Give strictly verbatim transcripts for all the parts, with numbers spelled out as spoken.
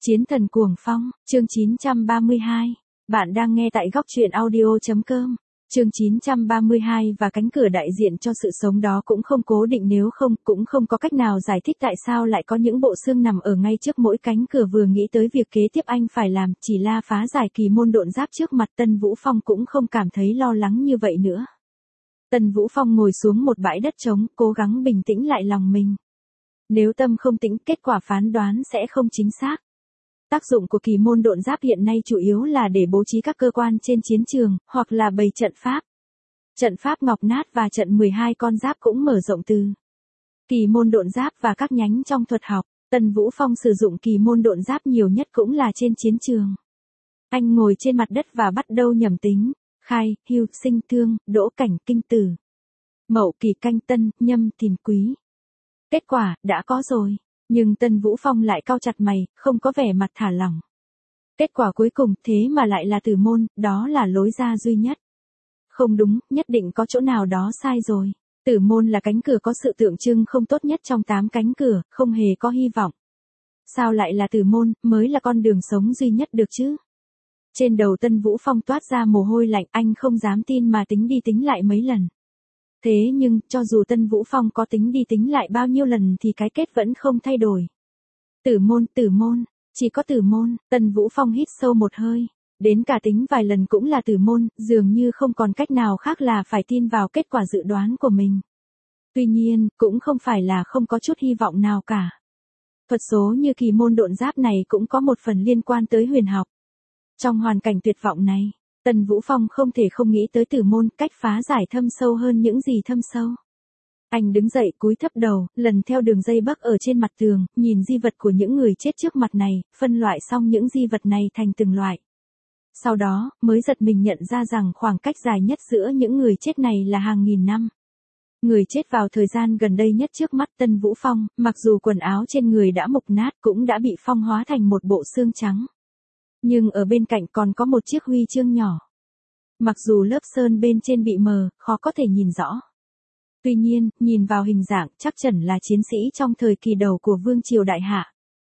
Chiến thần cuồng phong, chương chín trăm ba mươi hai. Bạn đang nghe tại góc truyện audio.com. Chương chín trăm ba mươi hai và cánh cửa đại diện cho sự sống đó cũng không cố định, nếu không cũng không có cách nào giải thích tại sao lại có những bộ xương nằm ở ngay trước mỗi cánh cửa. Vừa nghĩ tới việc kế tiếp anh phải làm chỉ là phá giải kỳ môn độn giáp trước mặt, Tân Vũ Phong cũng không cảm thấy lo lắng như vậy nữa. Tân Vũ Phong ngồi xuống một bãi đất trống, cố gắng bình tĩnh lại lòng mình. Nếu tâm không tĩnh, kết quả phán đoán sẽ không chính xác. Tác dụng của kỳ môn độn giáp hiện nay chủ yếu là để bố trí các cơ quan trên chiến trường, hoặc là bày trận pháp. Trận pháp ngọc nát và trận mười hai con giáp cũng mở rộng từ kỳ môn độn giáp và các nhánh trong thuật học. Tân Vũ Phong sử dụng kỳ môn độn giáp nhiều nhất cũng là trên chiến trường. Anh ngồi trên mặt đất và bắt đầu nhẩm tính: khai, hưu, sinh, thương, đỗ, cảnh, kinh tử, mậu, kỳ, canh, tân, nhâm, thìn, quý. Kết quả đã có rồi. Nhưng Tân Vũ Phong lại cau chặt mày, không có vẻ mặt thả lỏng. Kết quả cuối cùng thế mà lại là tử môn, đó là lối ra duy nhất. Không đúng, nhất định có chỗ nào đó sai rồi. Tử môn là cánh cửa có sự tượng trưng không tốt nhất trong tám cánh cửa, không hề có hy vọng. Sao lại là tử môn, mới là con đường sống duy nhất được chứ? Trên đầu Tân Vũ Phong toát ra mồ hôi lạnh, anh không dám tin mà tính đi tính lại mấy lần. Thế nhưng, cho dù Tân Vũ Phong có tính đi tính lại bao nhiêu lần thì cái kết vẫn không thay đổi. Tử môn, tử môn, chỉ có tử môn. Tân Vũ Phong hít sâu một hơi. Đến cả tính vài lần cũng là tử môn, dường như không còn cách nào khác là phải tin vào kết quả dự đoán của mình. Tuy nhiên, cũng không phải là không có chút hy vọng nào cả. Thuật số như kỳ môn độn giáp này cũng có một phần liên quan tới huyền học. Trong hoàn cảnh tuyệt vọng này, Tân Vũ Phong không thể không nghĩ tới tử môn, cách phá giải thâm sâu hơn những gì thâm sâu. Anh đứng dậy, cúi thấp đầu, lần theo đường dây bắc ở trên mặt tường, nhìn di vật của những người chết trước mặt này, phân loại xong những di vật này thành từng loại. Sau đó, mới giật mình nhận ra rằng khoảng cách dài nhất giữa những người chết này là hàng nghìn năm. Người chết vào thời gian gần đây nhất trước mắt Tân Vũ Phong, mặc dù quần áo trên người đã mục nát cũng đã bị phong hóa thành một bộ xương trắng. Nhưng ở bên cạnh còn có một chiếc huy chương nhỏ. Mặc dù lớp sơn bên trên bị mờ, khó có thể nhìn rõ. Tuy nhiên, nhìn vào hình dạng chắc chắn là chiến sĩ trong thời kỳ đầu của Vương Triều Đại Hạ.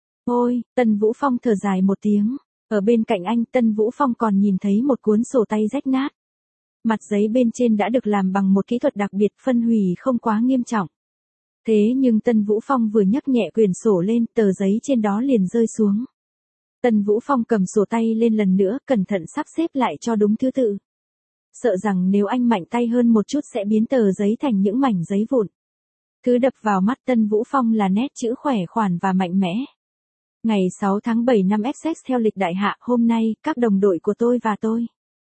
Ôi, Tân Vũ Phong thở dài một tiếng. Ở bên cạnh anh, Tân Vũ Phong còn nhìn thấy một cuốn sổ tay rách nát. Mặt giấy bên trên đã được làm bằng một kỹ thuật đặc biệt, phân hủy không quá nghiêm trọng. Thế nhưng Tân Vũ Phong vừa nhấc nhẹ quyển sổ lên, tờ giấy trên đó liền rơi xuống. Tân Vũ Phong cầm sổ tay lên lần nữa, cẩn thận sắp xếp lại cho đúng thứ tự. Sợ rằng nếu anh mạnh tay hơn một chút sẽ biến tờ giấy thành những mảnh giấy vụn. Thứ đập vào mắt Tân Vũ Phong là nét chữ khỏe khoắn và mạnh mẽ. Ngày sáu tháng bảy năm Essex theo lịch đại hạ, hôm nay, các đồng đội của tôi và tôi.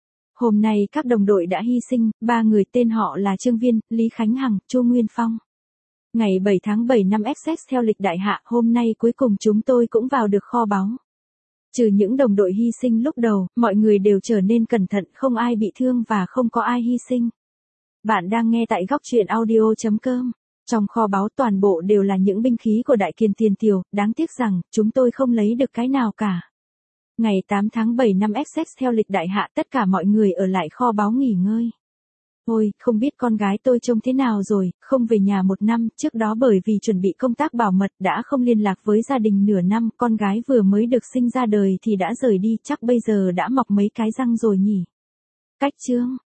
Hôm nay các đồng đội đã hy sinh, ba người tên họ là Trương Viên, Lý Khánh Hằng, Chu Nguyên Phong. Ngày bảy tháng bảy năm Essex theo lịch đại hạ, hôm nay cuối cùng chúng tôi cũng vào được kho báu. Trừ những đồng đội hy sinh lúc đầu, mọi người đều trở nên cẩn thận, không ai bị thương và không có ai hy sinh. Bạn đang nghe tại góc truyện audio.com. Trong kho báu toàn bộ đều là những binh khí của Đại Kiền Tiền Tiều, đáng tiếc rằng, chúng tôi không lấy được cái nào cả. Ngày tám tháng bảy năm Essex theo lịch đại hạ, tất cả mọi người ở lại kho báu nghỉ ngơi. Ôi, không biết con gái tôi trông thế nào rồi, không về nhà một năm, trước đó bởi vì chuẩn bị công tác bảo mật đã không liên lạc với gia đình nửa năm, con gái vừa mới được sinh ra đời thì đã rời đi, chắc bây giờ đã mọc mấy cái răng rồi nhỉ. Cách chương,